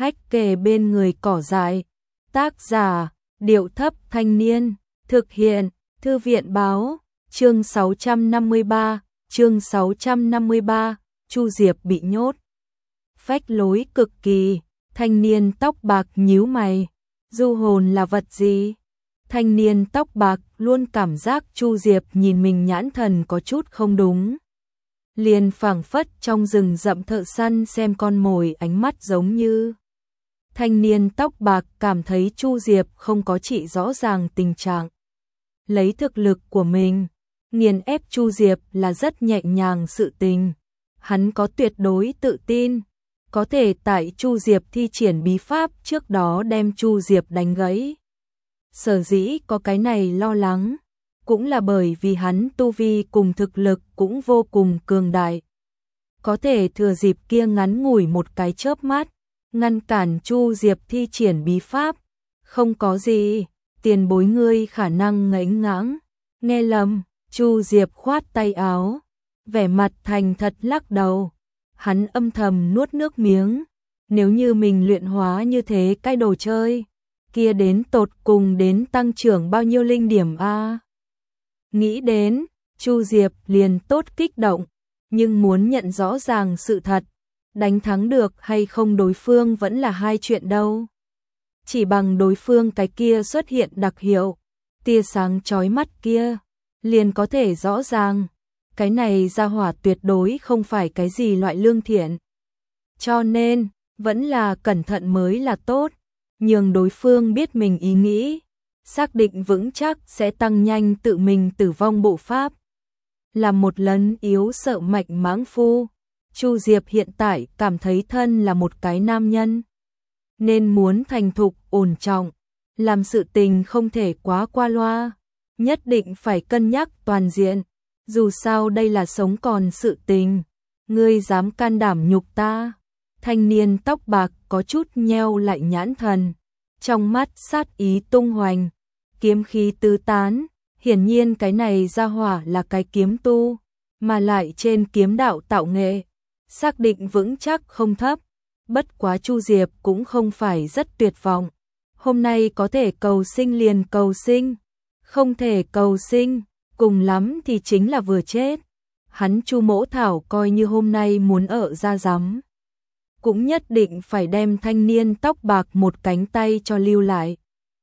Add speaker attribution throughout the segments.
Speaker 1: Hách kề bên người cỏ dại. Tác giả, Điệu Thấp Thanh Niên. Thực hiện, Thư viện Báo. Chương 653, Chu Diệp bị nhốt. Phách lối cực kỳ, thanh niên tóc bạc nhíu mày. Du hồn là vật gì? Thanh niên tóc bạc luôn cảm giác Chu Diệp nhìn mình nhãn thần có chút không đúng. Liền phảng phất trong rừng rậm thợ săn xem con mồi, ánh mắt giống như. Thanh niên tóc bạc cảm thấy Chu Diệp không có chỉ rõ ràng tình trạng. Lấy thực lực của mình, nghiền ép Chu Diệp là rất nhẹ nhàng sự tình. Hắn có tuyệt đối tự tin, có thể tại Chu Diệp thi triển bí pháp trước đó đem Chu Diệp đánh gãy. Sở dĩ có cái này lo lắng, cũng là bởi vì hắn tu vi cùng thực lực cũng vô cùng cường đại. Có thể thừa dịp kia ngắn ngủi một cái chớp mắt, ngăn cản Chu Diệp thi triển bí pháp. Không có gì, tiền bối ngươi khả năng ngẫy ngãng. Nghe lầm, Chu Diệp khoát tay áo, vẻ mặt thành thật lắc đầu. Hắn âm thầm nuốt nước miếng, nếu như mình luyện hóa như thế cái đồ chơi, kia đến tột cùng đến tăng trưởng bao nhiêu linh điểm a? Nghĩ đến, Chu Diệp liền tốt kích động, nhưng muốn nhận rõ ràng sự thật, đánh thắng được hay không đối phương vẫn là hai chuyện đâu. Chỉ bằng đối phương cái kia xuất hiện đặc hiệu, tia sáng chói mắt kia, liền có thể rõ ràng, cái này ra hỏa tuyệt đối không phải cái gì loại lương thiện. Cho nên, vẫn là cẩn thận mới là tốt, nhường đối phương biết mình ý nghĩ, xác định vững chắc sẽ tăng nhanh tự mình tử vong bộ pháp. Là một lần yếu sợ mạnh mãng phu, Chu Diệp hiện tại cảm thấy thân là một cái nam nhân, nên muốn thành thục, ổn trọng, làm sự tình không thể quá qua loa, nhất định phải cân nhắc toàn diện, dù sao đây là sống còn sự tình, ngươi dám can đảm nhục ta? Thanh niên tóc bạc có chút nheo lại nhãn thần, trong mắt sát ý tung hoành, kiếm khí tứ tán, hiển nhiên cái này ra hỏa là cái kiếm tu, mà lại trên kiếm đạo tạo nghệ, xác định vững chắc không thấp. Bất quá Chu Diệp cũng không phải rất tuyệt vọng, hôm nay có thể cầu sinh liền cầu sinh, không thể cầu sinh, cùng lắm thì chính là vừa chết. Hắn Chu Mỗ Thảo coi như hôm nay muốn ở ra rắm, cũng nhất định phải đem thanh niên tóc bạc một cánh tay cho lưu lại.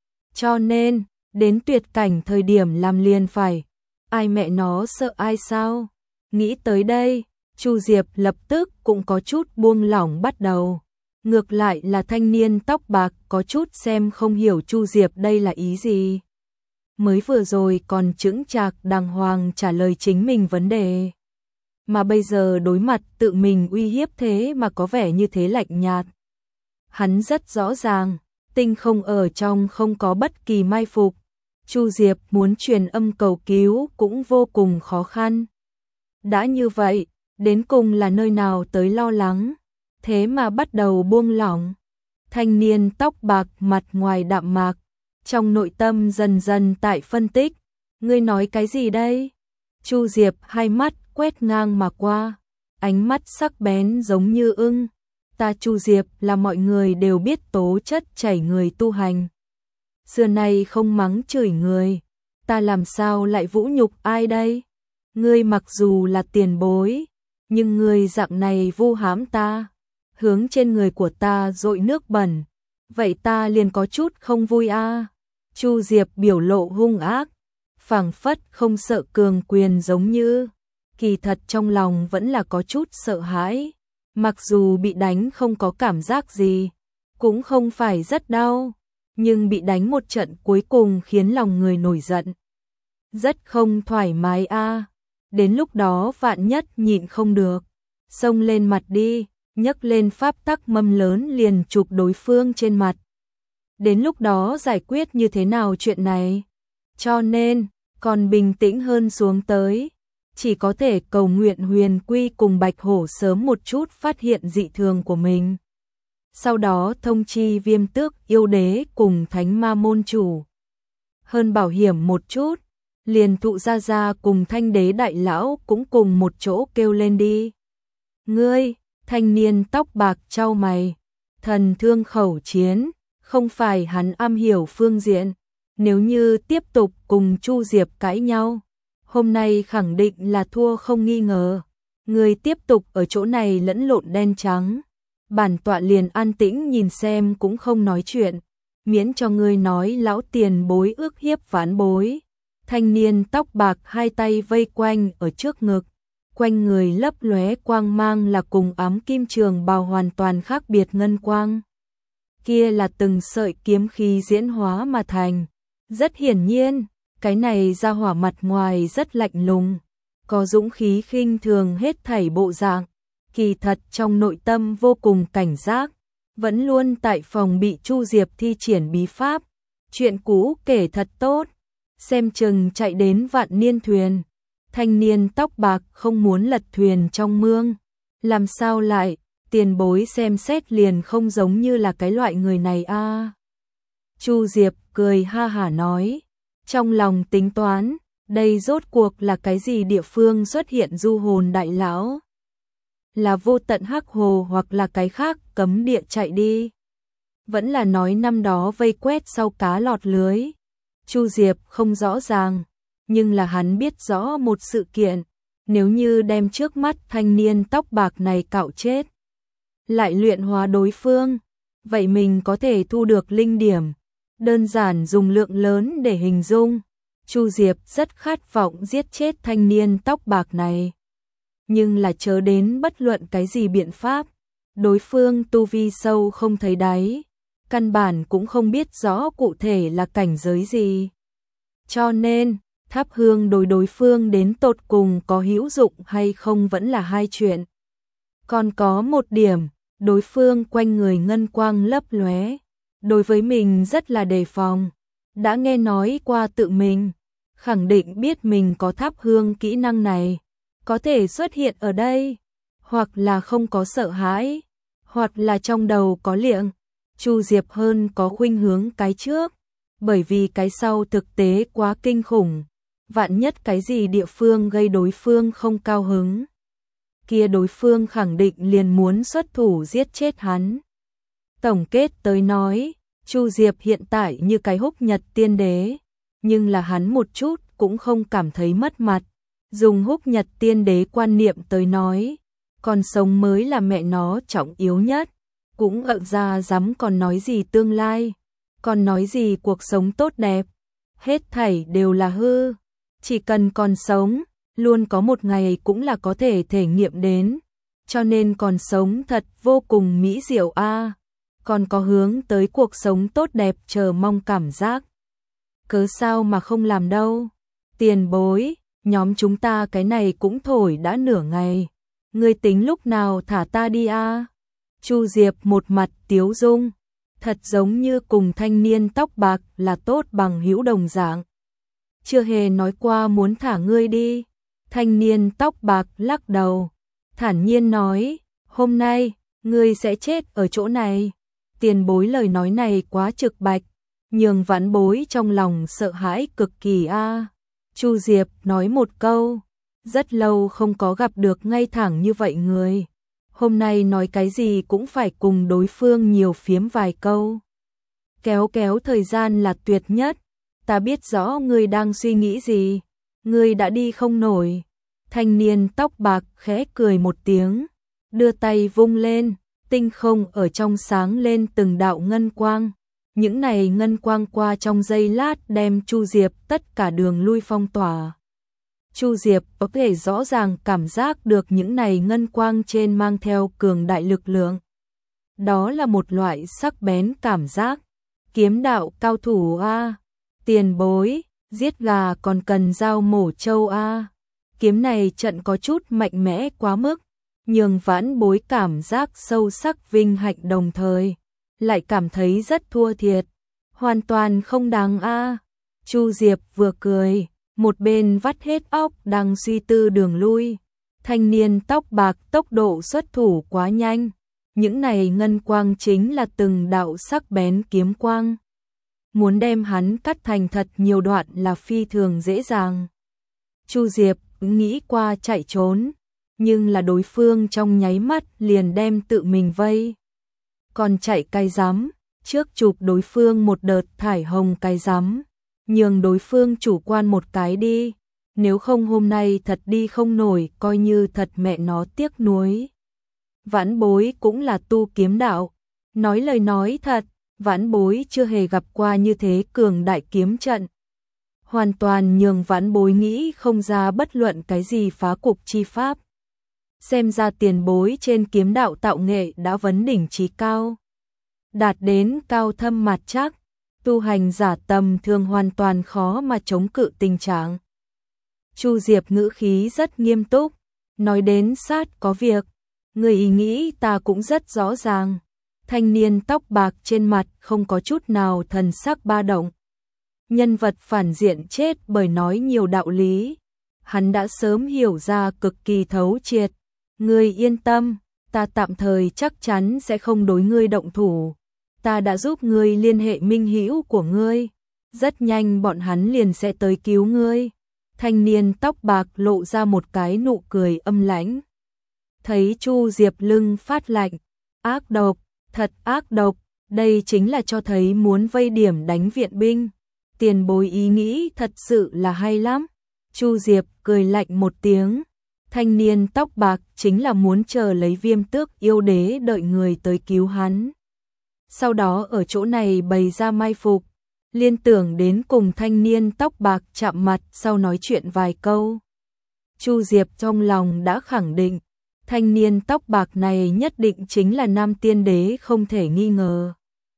Speaker 1: Cho nên, đến tuyệt cảnh thời điểm làm liền phải, ai mẹ nó sợ ai sao? Nghĩ tới đây, Chu Diệp lập tức cũng có chút buông lỏng bắt đầu. Ngược lại là thanh niên tóc bạc có chút xem không hiểu Chu Diệp đây là ý gì. Mới vừa rồi còn chững chạc đàng hoàng trả lời chính mình vấn đề, mà bây giờ đối mặt tự mình uy hiếp thế mà có vẻ như thế lạnh nhạt. Hắn rất rõ ràng, tinh không ở trong không có bất kỳ mai phục, Chu Diệp muốn truyền âm cầu cứu cũng vô cùng khó khăn. Đã như vậy, đến cùng là nơi nào tới lo lắng, thế mà bắt đầu buông lỏng. Thanh niên tóc bạc mặt ngoài đạm mạc, trong nội tâm dần dần tại phân tích, ngươi nói cái gì đây? Chu Diệp hai mắt quét ngang mà qua, ánh mắt sắc bén giống như ưng. Ta Chu Diệp là mọi người đều biết tố chất chảy người tu hành, xưa nay không mắng chửi người, ta làm sao lại vũ nhục ai đây? Ngươi mặc dù là tiền bối, nhưng ngươi dạng này vu hãm ta, hướng trên người của ta dội nước bẩn, vậy ta liền có chút không vui a. Chu Diệp biểu lộ hung ác, phảng phất không sợ cường quyền giống như, kỳ thật trong lòng vẫn là có chút sợ hãi, mặc dù bị đánh không có cảm giác gì, cũng không phải rất đau, nhưng bị đánh một trận cuối cùng khiến lòng người nổi giận. Rất không thoải mái a. Đến lúc đó vạn nhất nhịn không được, xông lên mặt đi, nhấc lên pháp tắc mâm lớn liền chụp đối phương trên mặt. Đến lúc đó giải quyết như thế nào chuyện này? Cho nên, còn bình tĩnh hơn xuống tới, chỉ có thể cầu nguyện Huyền Quy cùng Bạch Hổ sớm một chút phát hiện dị thường của mình. Sau đó thông chi Viêm Tước Yêu Đế cùng Thánh Ma môn chủ. Hơn bảo hiểm một chút, liền Thụ Gia Gia cùng Thanh Đế đại lão cũng cùng một chỗ kêu lên đi. Ngươi, thanh niên tóc bạc chau mày, thần thương khẩu chiến, không phải hắn am hiểu phương diện. Nếu như tiếp tục cùng Chu Diệp cãi nhau, hôm nay khẳng định là thua không nghi ngờ. Người tiếp tục ở chỗ này lẫn lộn đen trắng. Bản tọa liền an tĩnh nhìn xem cũng không nói chuyện, miễn cho ngươi nói lão tiền bối ước hiếp vãn bối. Thanh niên tóc bạc hai tay vây quanh ở trước ngực, quanh người lấp lóe quang mang là cùng ám kim trường bào hoàn toàn khác biệt ngân quang. Kia là từng sợi kiếm khí diễn hóa mà thành. Rất hiển nhiên, cái này ra hỏa mặt ngoài rất lạnh lùng, có dũng khí khinh thường hết thảy bộ dạng, kỳ thật trong nội tâm vô cùng cảnh giác, vẫn luôn tại phòng bị Chu Diệp thi triển bí pháp. Chuyện cũ kể thật tốt, xem chừng chạy đến vạn niên thuyền. Thanh niên tóc bạc không muốn lật thuyền trong mương, làm sao lại, tiền bối xem xét liền không giống như là cái loại người này a. Chu Diệp cười ha hả nói, trong lòng tính toán, đây rốt cuộc là cái gì địa phương xuất hiện du hồn đại lão? Là vô tận hắc hồ hoặc là cái khác cấm địa chạy đi? Vẫn là nói năm đó vây quét sau cá lọt lưới? Chu Diệp không rõ ràng, nhưng là hắn biết rõ một sự kiện, nếu như đem trước mắt thanh niên tóc bạc này cạo chết, lại luyện hóa đối phương, vậy mình có thể thu được linh điểm. Đơn giản dùng lượng lớn để hình dung, Chu Diệp rất khát vọng giết chết thanh niên tóc bạc này. Nhưng là chớ đến bất luận cái gì biện pháp, đối phương tu vi sâu không thấy đáy, căn bản cũng không biết rõ cụ thể là cảnh giới gì. Cho nên, thắp hương đối phương đến tột cùng có hữu dụng hay không vẫn là hai chuyện. Còn có một điểm, đối phương quanh người ngân quang lấp lóe, đối với mình rất là đề phòng, đã nghe nói qua tự mình, khẳng định biết mình có thắp hương kỹ năng này, có thể xuất hiện ở đây, hoặc là không có sợ hãi, hoặc là trong đầu có liệng. Chu Diệp hơn có khuynh hướng cái trước, bởi vì cái sau thực tế quá kinh khủng, vạn nhất cái gì địa phương gây đối phương không cao hứng, kia đối phương khẳng định liền muốn xuất thủ giết chết hắn. Tổng kết tới nói, Chu Diệp hiện tại như cái húc nhật tiên đế, nhưng là hắn một chút cũng không cảm thấy mất mặt. Dùng húc nhật tiên đế quan niệm tới nói, còn sống mới là mẹ nó trọng yếu nhất, cũng ợn ra dám còn nói gì tương lai, còn nói gì cuộc sống tốt đẹp, hết thảy đều là hư, chỉ cần còn sống, luôn có một ngày cũng là có thể thể nghiệm đến, cho nên còn sống thật vô cùng mỹ diệu a. Còn có hướng tới cuộc sống tốt đẹp chờ mong cảm giác. Cớ sao mà không làm đâu? Tiền bối, nhóm chúng ta cái này cũng thổi đã nửa ngày. Ngươi tính lúc nào thả ta đi a? Chu Diệp một mặt tiếu dung, thật giống như cùng thanh niên tóc bạc là tốt bằng hữu đồng dạng. Chưa hề nói qua muốn thả ngươi đi. Thanh niên tóc bạc lắc đầu, thản nhiên nói, hôm nay, ngươi sẽ chết ở chỗ này. Tiền bối lời nói này quá trực bạch, nhường vãn bối trong lòng sợ hãi cực kỳ a. Chu Diệp nói một câu, rất lâu không có gặp được ngay thẳng như vậy người. Hôm nay nói cái gì cũng phải cùng đối phương nhiều phiếm vài câu. Kéo thời gian là tuyệt nhất, ta biết rõ ngươi đang suy nghĩ gì, ngươi đã đi không nổi. Thanh niên tóc bạc khẽ cười một tiếng, đưa tay vung lên. Tinh không ở trong sáng lên từng đạo ngân quang, những này ngân quang qua trong giây lát đem Chu Diệp tất cả đường lui phong tỏa. Chu Diệp có thể rõ ràng cảm giác được những này ngân quang trên mang theo cường đại lực lượng. Đó là một loại sắc bén cảm giác, kiếm đạo cao thủ a, tiền bối, giết gà còn cần dao mổ trâu a. Kiếm này trận có chút mạnh mẽ quá mức, nhường vãn bối cảm giác sâu sắc vinh hạnh đồng thời, lại cảm thấy rất thua thiệt, hoàn toàn không đáng a. Chu Diệp vừa cười, một bên vắt hết óc đang suy tư đường lui. Thanh niên tóc bạc tốc độ xuất thủ quá nhanh, những này ngân quang chính là từng đạo sắc bén kiếm quang. Muốn đem hắn cắt thành thật nhiều đoạn là phi thường dễ dàng. Chu Diệp nghĩ qua chạy trốn, nhưng là đối phương trong nháy mắt liền đem tự mình vây. còn chạy cái rắm, trước chụp đối phương một đợt thải hồng cái rắm, nhường đối phương chủ quan một cái đi, nếu không hôm nay thật đi không nổi, coi như thật mẹ nó tiếc nuối. Vãn Bối cũng là tu kiếm đạo, nói lời nói thật, Vãn Bối chưa hề gặp qua như thế cường đại kiếm trận. Hoàn toàn nhường Vãn Bối nghĩ không ra bất luận cái gì phá cục chi pháp. Xem ra tiền bối trên kiếm đạo tạo nghệ đã vấn đỉnh chí cao, đạt đến cao thâm mạt chắc, tu hành giả tầm thường hoàn toàn khó mà chống cự tình trạng. Chu Diệp ngữ khí rất nghiêm túc, nói đến sát có việc, người ý nghĩ ta cũng rất rõ ràng. Thanh niên tóc bạc trên mặt không có chút nào thần sắc ba động. Nhân vật phản diện chết bởi nói nhiều đạo lý, hắn đã sớm hiểu ra cực kỳ thấu triệt. Ngươi yên tâm, ta tạm thời chắc chắn sẽ không đối ngươi động thủ. Ta đã giúp ngươi liên hệ minh hữu của ngươi, rất nhanh bọn hắn liền sẽ tới cứu ngươi. Thanh niên tóc bạc lộ ra một cái nụ cười âm lãnh. Thấy Chu Diệp lưng phát lạnh, ác độc, thật ác độc, đây chính là cho thấy muốn vây điểm đánh viện binh. Tiền bối ý nghĩ thật sự là hay lắm. Chu Diệp cười lạnh một tiếng. Thanh niên tóc bạc chính là muốn chờ lấy Viêm Tước yêu đế đợi người tới cứu hắn. Sau đó ở chỗ này bày ra mai phục, liên tưởng đến cùng thanh niên tóc bạc chạm mặt sau nói chuyện vài câu. Chu Diệp trong lòng đã khẳng định, thanh niên tóc bạc này nhất định chính là Nam Tiên Đế không thể nghi ngờ.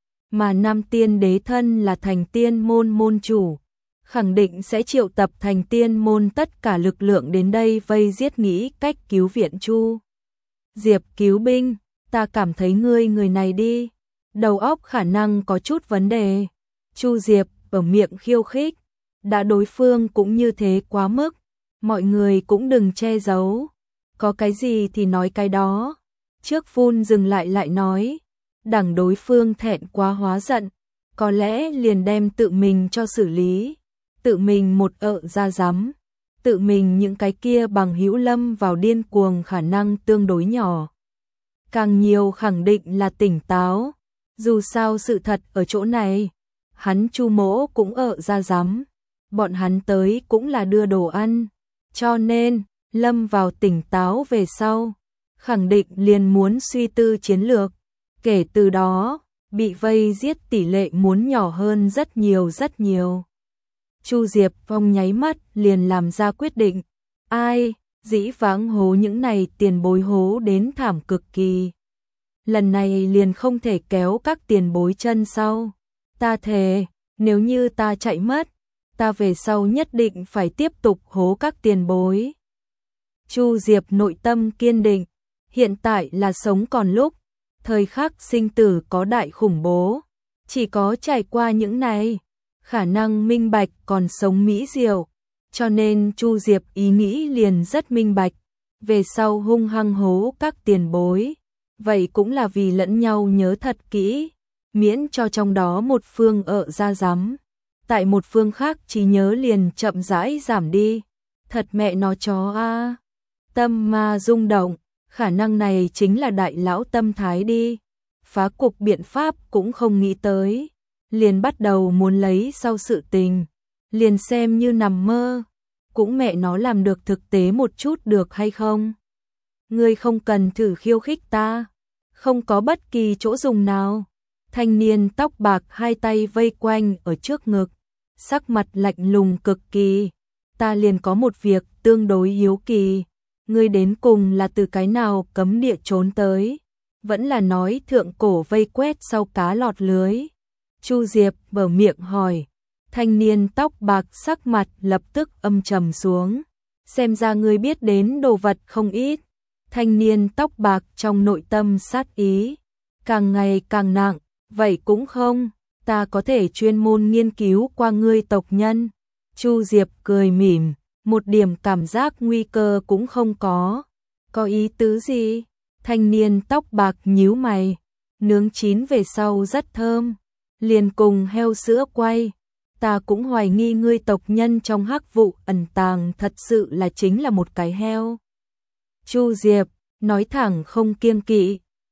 Speaker 1: Mà Nam Tiên Đế thân là Thành Tiên môn môn chủ, khẳng định sẽ triệu tập Thành Tiên môn tất cả lực lượng đến đây vây giết, nghĩ cách cứu viện Chu Diệp cứu binh. Ta cảm thấy người này đi, đầu óc khả năng có chút vấn đề. Chu Diệp ở miệng khiêu khích, đã đối phương cũng như thế quá mức, mọi người cũng đừng che giấu, có cái gì thì nói cái đó. Trước phun dừng lại nói, đằng đối phương thẹn quá hóa giận, có lẽ liền đem tự mình cho xử lý, tự mình một ra dám, tự mình những cái kia bằng hữu lâm vào điên cuồng khả năng tương đối nhỏ. Càng nhiều khẳng định là tỉnh táo, dù sao sự thật ở chỗ này, hắn Chu Mỗ cũng ra dám, bọn hắn tới cũng là đưa đồ ăn, cho nên lâm vào tỉnh táo về sau, khẳng định liền muốn suy tư chiến lược, kể từ đó, bị vây giết tỷ lệ muốn nhỏ hơn rất nhiều. Chu Diệp Phong nháy mắt liền làm ra quyết định, ai, dĩ vãng hố những này tiền bối hố đến thảm cực kỳ. Lần này liền không thể kéo các tiền bối chân sau. Ta thề, nếu như ta chạy mất, ta về sau nhất định phải tiếp tục hố các tiền bối. Chu Diệp nội tâm kiên định, hiện tại là sống còn lúc, thời khắc sinh tử có đại khủng bố, chỉ có trải qua những này, khả năng minh bạch còn sống mỹ diệu, cho nên Chu Diệp ý nghĩ liền rất minh bạch, về sau hung hăng hố các tiền bối, vậy cũng là vì lẫn nhau nhớ thật kỹ, miễn cho trong đó một phương ra dám, tại một phương khác trí nhớ liền chậm rãi giảm đi, thật mẹ nó chó a. Tâm ma rung động, khả năng này chính là đại lão tâm thái đi, phá cục biện pháp cũng không nghĩ tới, liền bắt đầu muốn lấy sau sự tình, liền xem như nằm mơ, cũng mẹ nó làm được thực tế một chút được hay không? Ngươi không cần thử khiêu khích ta, không có bất kỳ chỗ dùng nào. Thanh niên tóc bạc hai tay vây quanh ở trước ngực, sắc mặt lạnh lùng cực kỳ, ta liền có một việc tương đối hiếu kỳ, ngươi đến cùng là từ cái nào cấm địa trốn tới, vẫn là nói thượng cổ vây quét sau cá lọt lưới. Chu Diệp mở miệng hỏi, thanh niên tóc bạc sắc mặt lập tức âm trầm xuống, xem ra ngươi biết đến đồ vật không ít. Thanh niên tóc bạc trong nội tâm sát ý, càng ngày càng nặng, vậy cũng không, ta có thể chuyên môn nghiên cứu qua ngươi tộc nhân. Chu Diệp cười mỉm, một điểm cảm giác nguy cơ cũng không có. Có ý tứ gì? Thanh niên tóc bạc nhíu mày, nướng chín về sau rất thơm, liền cùng heo sữa quay. Ta cũng hoài nghi ngươi tộc nhân trong hắc vụ ẩn tàng thật sự là chính là một cái heo. Chu Diệp nói thẳng không kiêng kỵ,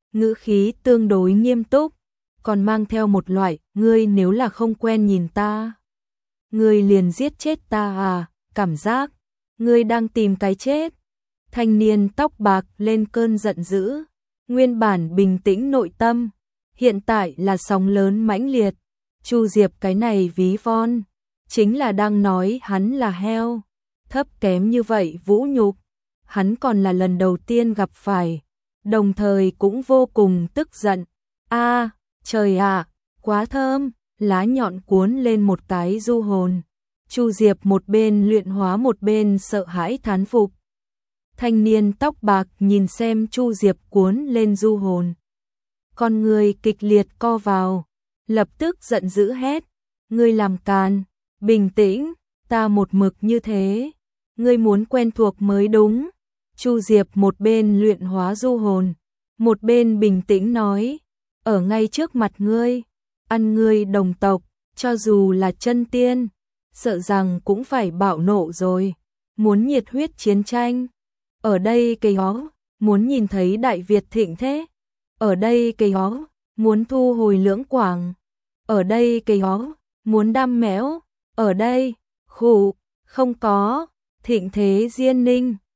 Speaker 1: ngữ khí tương đối nghiêm túc, còn mang theo một loại, ngươi nếu là không quen nhìn ta, ngươi liền giết chết ta à, cảm giác, ngươi đang tìm cái chết. Thanh niên tóc bạc lên cơn giận dữ, nguyên bản bình tĩnh nội tâm, hiện tại là sóng lớn mãnh liệt. Chu Diệp cái này ví von, chính là đang nói hắn là heo, thấp kém như vậy vũ nhục, hắn còn là lần đầu tiên gặp phải, đồng thời cũng vô cùng tức giận. A, trời ạ, quá thơm, lá nhọn cuốn lên một cái du hồn. Chu Diệp một bên luyện hóa một bên sợ hãi thán phục. Thanh niên tóc bạc nhìn xem Chu Diệp cuốn lên du hồn, con người kịch liệt co vào, lập tức giận dữ hét, ngươi làm càn, bình tĩnh, ta một mực như thế, ngươi muốn quen thuộc mới đúng. Chu Diệp một bên luyện hóa du hồn, một bên bình tĩnh nói, ở ngay trước mặt ngươi, ăn ngươi đồng tộc, cho dù là chân tiên, sợ rằng cũng phải bạo nộ rồi, muốn nhiệt huyết chiến tranh. Ở đây cây ó, muốn nhìn thấy Đại Việt thịnh thế. Ở đây cây ó, muốn thu hồi Lưỡng Quảng. Ở đây cây ó, muốn đam mẽo. Ở đây, khụ, không có, thịnh thế Diên Ninh.